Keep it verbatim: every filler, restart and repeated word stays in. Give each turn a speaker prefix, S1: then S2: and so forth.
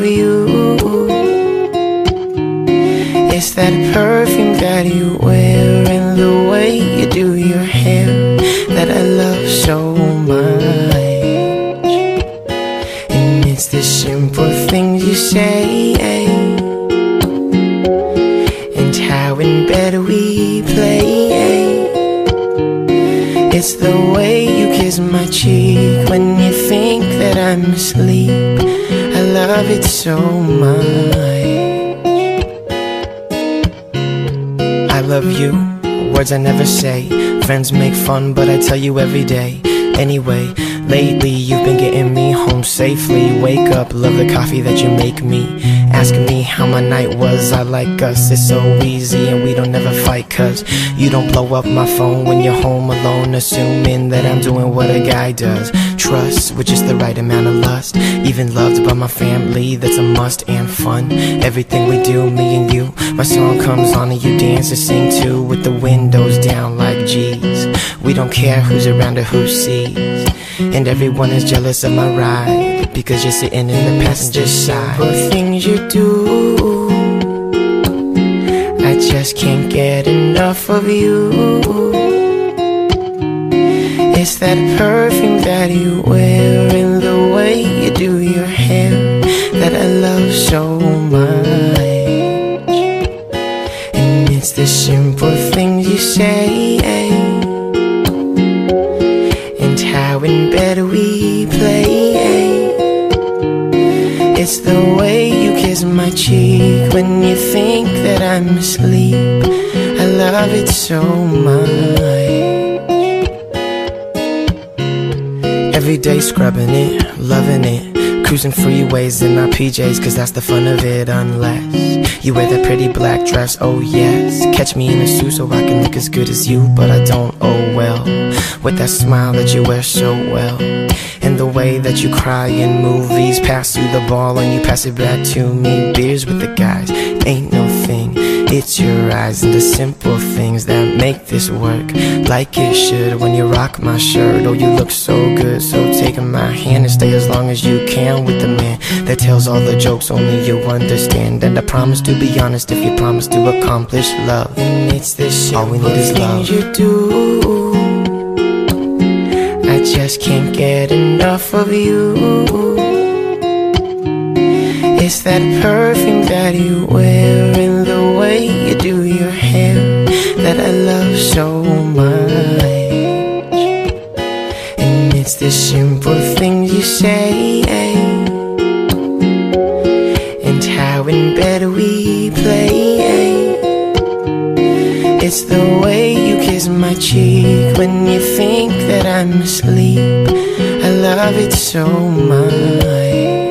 S1: you. It's that perfume that you wear and the way you do your hair that I love so much. And it's the simple things you say and how in bed we play. It's the way you kiss my cheek when you think that I'm asleep. I love it so much. I love you, words I never say. Friends make fun, but I tell you every day. Anyway, lately you've been getting me home safely. Wake up, love the coffee that you make me. Ask me how my night was, I like us. It's so easy and we don't ever fight, cause you don't blow up my phone when you're home alone, assuming that I'm doing what a guy does. Trust with just the right amount of lust. Even loved by my family, that's a must. And fun, everything we do, me and you. My song comes on and you dance and sing too, with the windows down like G's. We don't care who's around or who sees. And everyone is jealous of my ride because you're sitting in the passenger side. The things you do, I just can't get enough of you. It's that perfume that you wear and the way you do your hair that I love so much. And it's the simple things you say and how in bed we play. It's the way you kiss my cheek when you think that I'm asleep. I love it so much. Every day scrubbing it, loving it, cruising freeways in our P Js, cause that's the fun of it. Unless you wear that pretty black dress, oh yes. Catch me in a suit so I can look as good as you, but I don't, oh well. With that smile that you wear so well, and the way that you cry in movies. Pass you the ball and you pass it back to me. Beers with the guys, ain't no thing. It's your eyes and the simple things that make this work like it should. When you rock my shirt, oh you look so good. So take my hand and stay as long as you can with the man that tells all the jokes only you understand. And I promise to be honest if you promise to accomplish love. And it's this all we need is love. You do, I just can't get enough of you. It's that perfume that you wear and the way you do your hair that I love so much. And it's the simple things you say and how in bed we play. It's the way you kiss my cheek when you think that I'm asleep. I love it so much.